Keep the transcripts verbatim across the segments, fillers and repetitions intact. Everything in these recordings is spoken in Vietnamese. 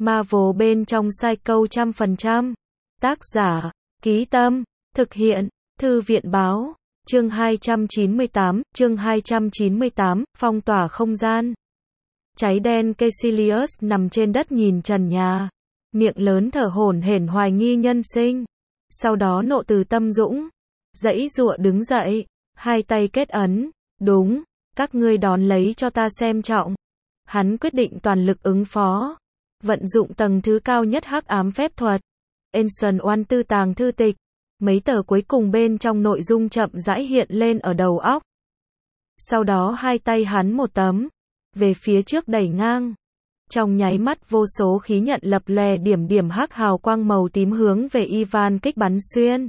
Marvel bên trong Psycho trăm phần trăm. Tác giả, Ký Tâm, thực hiện, Thư viện Báo, chương hai trăm chín mươi tám, chương hai trăm chín mươi tám, phong tỏa không gian. Cháy đen Caecilius nằm trên đất nhìn trần nhà, miệng lớn thở hổn hển hoài nghi nhân sinh. Sau đó nộ từ tâm dũng, giãy giụa đứng dậy, hai tay kết ấn, đúng, các ngươi đón lấy cho ta xem trọng. Hắn quyết định toàn lực ứng phó, vận dụng tầng thứ cao nhất hắc ám phép thuật, Ancient One tư tàng thư tịch, mấy tờ cuối cùng bên trong nội dung chậm rãi hiện lên ở đầu óc. Sau đó hai tay hắn một tấm, về phía trước đẩy ngang. Trong nháy mắt vô số khí nhận lập lòe điểm điểm hắc hào quang màu tím hướng về Ivan kích bắn xuyên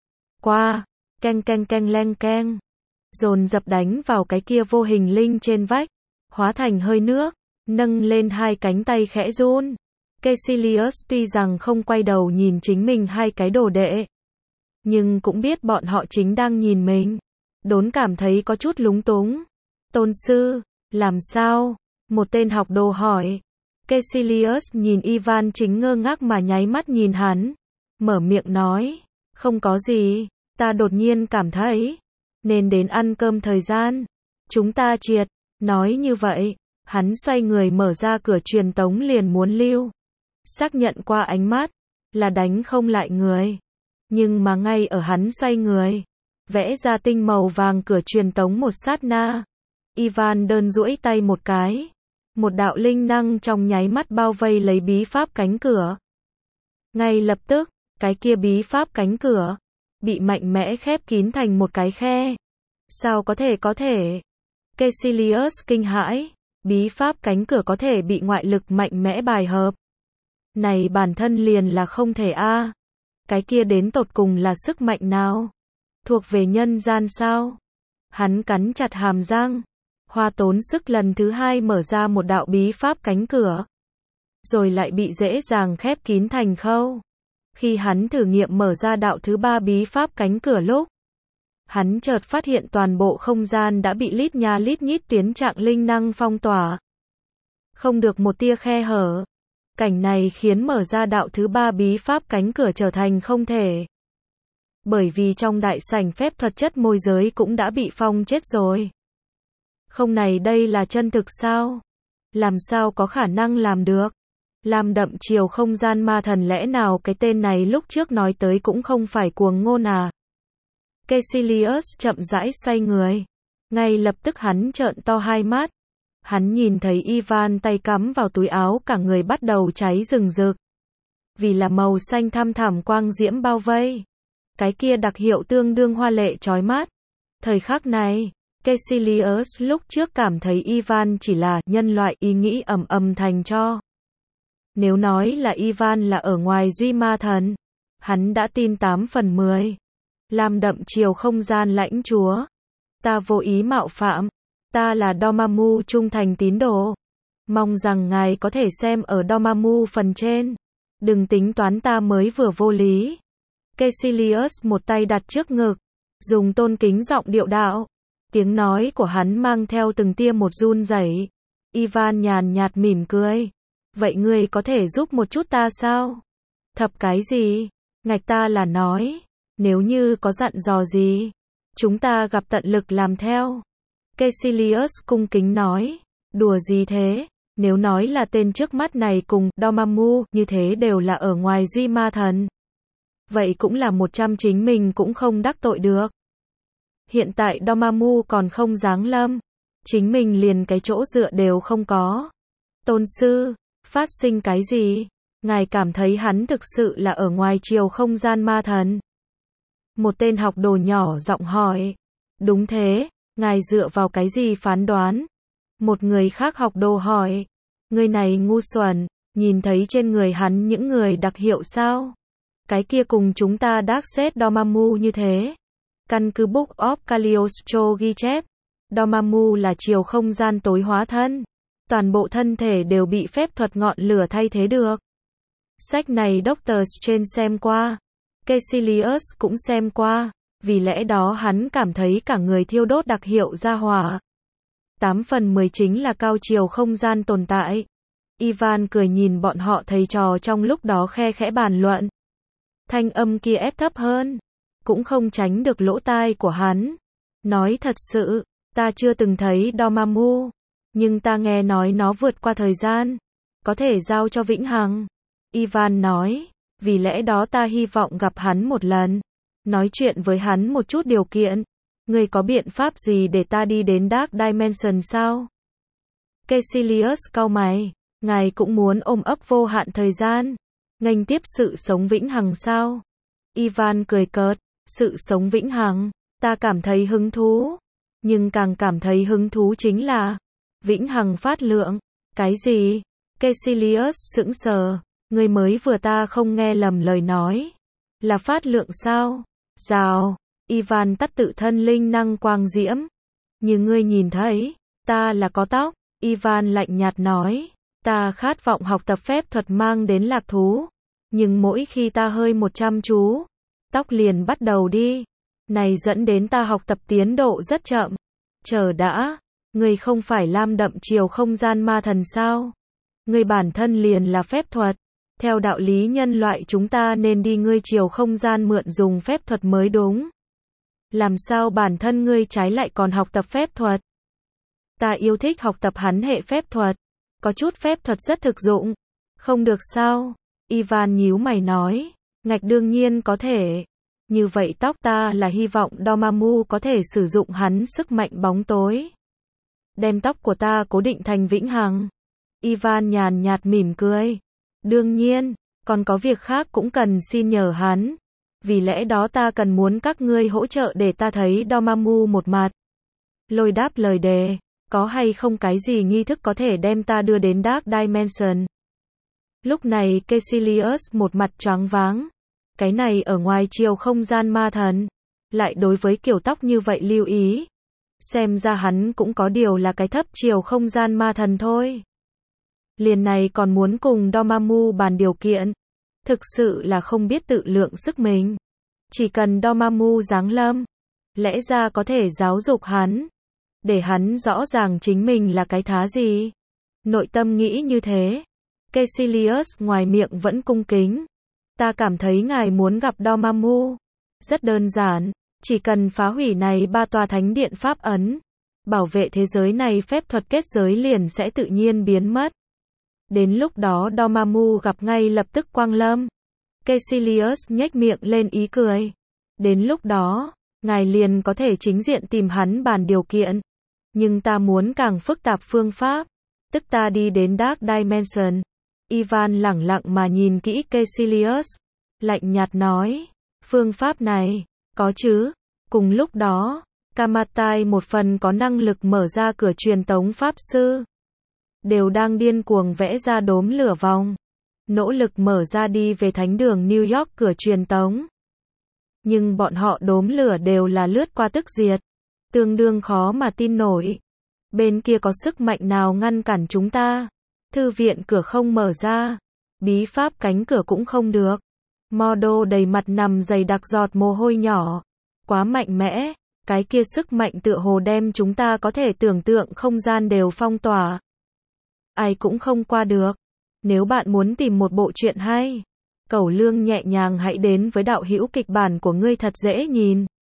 qua, keng keng keng leng keng, dồn dập đánh vào cái kia vô hình linh trên vách, hóa thành hơi nước, nâng lên hai cánh tay khẽ run. Caecilius tuy rằng không quay đầu nhìn chính mình hai cái đồ đệ, nhưng cũng biết bọn họ chính đang nhìn mình, đốn cảm thấy có chút lúng túng. Tôn sư, làm sao? Một tên học đồ hỏi. Caecilius nhìn Ivan chính ngơ ngác mà nháy mắt nhìn hắn, mở miệng nói, không có gì, ta đột nhiên cảm thấy, nên đến ăn cơm thời gian, chúng ta triệt. Nói như vậy, hắn xoay người mở ra cửa truyền tống liền muốn lưu. Xác nhận qua ánh mắt, là đánh không lại người. Nhưng mà ngay ở hắn xoay người, vẽ ra tinh màu vàng cửa truyền tống một sát na, Ivan đơn duỗi tay một cái. Một đạo linh năng trong nháy mắt bao vây lấy bí pháp cánh cửa. Ngay lập tức, cái kia bí pháp cánh cửa bị mạnh mẽ khép kín thành một cái khe. Sao có thể có thể? Caecilius kinh hãi, bí pháp cánh cửa có thể bị ngoại lực mạnh mẽ bài hợp. Này bản thân liền là không thể a. À. Cái kia đến tột cùng là sức mạnh nào? Thuộc về nhân gian sao? Hắn cắn chặt hàm răng, hoa tốn sức lần thứ hai mở ra một đạo bí pháp cánh cửa, rồi lại bị dễ dàng khép kín thành khâu. Khi hắn thử nghiệm mở ra đạo thứ ba bí pháp cánh cửa lúc, hắn chợt phát hiện toàn bộ không gian đã bị lít nha lít nhít tuyến trạng linh năng phong tỏa, không được một tia khe hở. Cảnh này khiến mở ra đạo thứ ba bí pháp cánh cửa trở thành không thể. Bởi vì trong đại sảnh phép thuật chất môi giới cũng đã bị phong chết rồi. Không, này đây là chân thực sao? Làm sao có khả năng làm được? Lam đậm chiều không gian ma thần, lẽ nào cái tên này lúc trước nói tới cũng không phải cuồng ngôn à? Caecilius chậm rãi xoay người. Ngay lập tức hắn trợn to hai mắt. Hắn nhìn thấy Ivan tay cắm vào túi áo, cả người bắt đầu cháy rừng rực. Vì là màu xanh thăm thẳm quang diễm bao vây. Cái kia đặc hiệu tương đương hoa lệ chói mắt. Thời khắc này, Caecilius lúc trước cảm thấy Ivan chỉ là nhân loại, ý nghĩ ầm ầm thành cho. Nếu nói là Ivan là ở ngoài duy ma thần, hắn đã tin tám phần mười. Lam đậm chiều không gian lãnh chúa. Ta vô ý mạo phạm. Ta là Dormammu trung thành tín đồ. Mong rằng ngài có thể xem ở Dormammu phần trên. Đừng tính toán ta mới vừa vô lý. Caecilius một tay đặt trước ngực, dùng tôn kính giọng điệu đạo. Tiếng nói của hắn mang theo từng tia một run rẩy. Ivan nhàn nhạt mỉm cười. Vậy ngươi có thể giúp một chút ta sao? Thập cái gì? Ngạch ta là nói, nếu như có dặn dò gì, chúng ta gặp tận lực làm theo. Caecilius cung kính nói. Đùa gì thế? Nếu nói là tên trước mắt này cùng Dormammu như thế đều là ở ngoài duy ma thần, vậy cũng là một trăm chính mình cũng không đắc tội được. Hiện tại Dormammu còn không giáng lâm, chính mình liền cái chỗ dựa đều không có. Tôn sư, phát sinh cái gì? Ngài cảm thấy hắn thực sự là ở ngoài chiều không gian ma thần? Một tên học đồ nhỏ giọng hỏi. Đúng thế, ngài dựa vào cái gì phán đoán? Một người khác học đồ hỏi. Người này ngu xuẩn, nhìn thấy trên người hắn những người đặc hiệu sao? Cái kia cùng chúng ta Darkseid Dormammu như thế. Căn cứ Book of Cagliostro ghi chép, Dormammu là chiều không gian tối hóa thân. Toàn bộ thân thể đều bị phép thuật ngọn lửa thay thế được. Sách này Doctor Strange xem qua, Caecilius cũng xem qua, vì lẽ đó hắn cảm thấy cả người thiêu đốt đặc hiệu ra hỏa. tám phần mười chính là cao chiều không gian tồn tại. Ivan cười nhìn bọn họ thầy trò trong lúc đó khe khẽ bàn luận. Thanh âm kia ép thấp hơn, cũng không tránh được lỗ tai của hắn. Nói thật sự, ta chưa từng thấy Dormammu, nhưng ta nghe nói nó vượt qua thời gian, có thể giao cho vĩnh hằng. Ivan nói, vì lẽ đó ta hy vọng gặp hắn một lần, nói chuyện với hắn một chút điều kiện. Ngươi có biện pháp gì để ta đi đến Dark Dimension sao? Caecilius cau mày, ngài cũng muốn ôm ấp vô hạn thời gian, nghênh tiếp sự sống vĩnh hằng sao? Ivan cười cợt, sự sống vĩnh hằng, ta cảm thấy hứng thú, nhưng càng cảm thấy hứng thú chính là vĩnh hằng phát lượng. Cái gì? Caecilius sững sờ, ngươi mới vừa ta không nghe lầm lời nói, là phát lượng sao? Rào, Ivan tắt tự thân linh năng quang diễm. Như ngươi nhìn thấy, ta là có tóc. Ivan lạnh nhạt nói, ta khát vọng học tập phép thuật mang đến lạc thú, nhưng mỗi khi ta hơi một chăm chú, tóc liền bắt đầu đi. Này dẫn đến ta học tập tiến độ rất chậm. Chờ đã, ngươi không phải lam đậm chiều không gian ma thần sao? Ngươi bản thân liền là phép thuật. Theo đạo lý nhân loại chúng ta nên đi ngươi chiều không gian mượn dùng phép thuật mới đúng. Làm sao bản thân ngươi trái lại còn học tập phép thuật? Ta yêu thích học tập hắn hệ phép thuật. Có chút phép thuật rất thực dụng. Không được sao? Ivan nhíu mày nói. Ngạch đương nhiên có thể. Như vậy tóc ta là hy vọng Dormammu có thể sử dụng hắn sức mạnh bóng tối. Đem tóc của ta cố định thành vĩnh hằng. Ivan nhàn nhạt mỉm cười. Đương nhiên, còn có việc khác cũng cần xin nhờ hắn. Vì lẽ đó ta cần muốn các ngươi hỗ trợ để ta thấy Dormammu một mặt. Lôi đáp lời đề, có hay không cái gì nghi thức có thể đem ta đưa đến Dark Dimension? Lúc này Caecilius một mặt choáng váng. Cái này ở ngoài chiều không gian ma thần, lại đối với kiểu tóc như vậy lưu ý. Xem ra hắn cũng có điều là cái thấp chiều không gian ma thần thôi. Liền này còn muốn cùng Dormammu bàn điều kiện. Thực sự là không biết tự lượng sức mình. Chỉ cần Dormammu giáng lâm, lẽ ra có thể giáo dục hắn, để hắn rõ ràng chính mình là cái thá gì. Nội tâm nghĩ như thế. Caecilius ngoài miệng vẫn cung kính. Ta cảm thấy ngài muốn gặp Dormammu. Rất đơn giản, chỉ cần phá hủy này ba tòa thánh điện pháp ấn, bảo vệ thế giới này phép thuật kết giới liền sẽ tự nhiên biến mất. Đến lúc đó Dormammu gặp ngay lập tức quang lâm. Caecilius nhếch miệng lên ý cười. Đến lúc đó, ngài liền có thể chính diện tìm hắn bàn điều kiện. Nhưng ta muốn càng phức tạp phương pháp, tức ta đi đến Dark Dimension. Ivan lẳng lặng mà nhìn kỹ Caecilius, lạnh nhạt nói, phương pháp này, có chứ. Cùng lúc đó, Kamatai một phần có năng lực mở ra cửa truyền tống pháp sư, đều đang điên cuồng vẽ ra đốm lửa vòng, nỗ lực mở ra đi về thánh đường New York cửa truyền tống. Nhưng bọn họ đốm lửa đều là lướt qua tức diệt, tương đương khó mà tin nổi. Bên kia có sức mạnh nào ngăn cản chúng ta? Thư viện cửa không mở ra, bí pháp cánh cửa cũng không được. Mordo đầy mặt nằm dày đặc giọt mồ hôi nhỏ. Quá mạnh mẽ, cái kia sức mạnh tựa hồ đem chúng ta có thể tưởng tượng không gian đều phong tỏa. Ai cũng không qua được. Nếu bạn muốn tìm một bộ truyện hay, Cẩu Lương nhẹ nhàng hãy đến với đạo hữu kịch bản của ngươi thật dễ nhìn.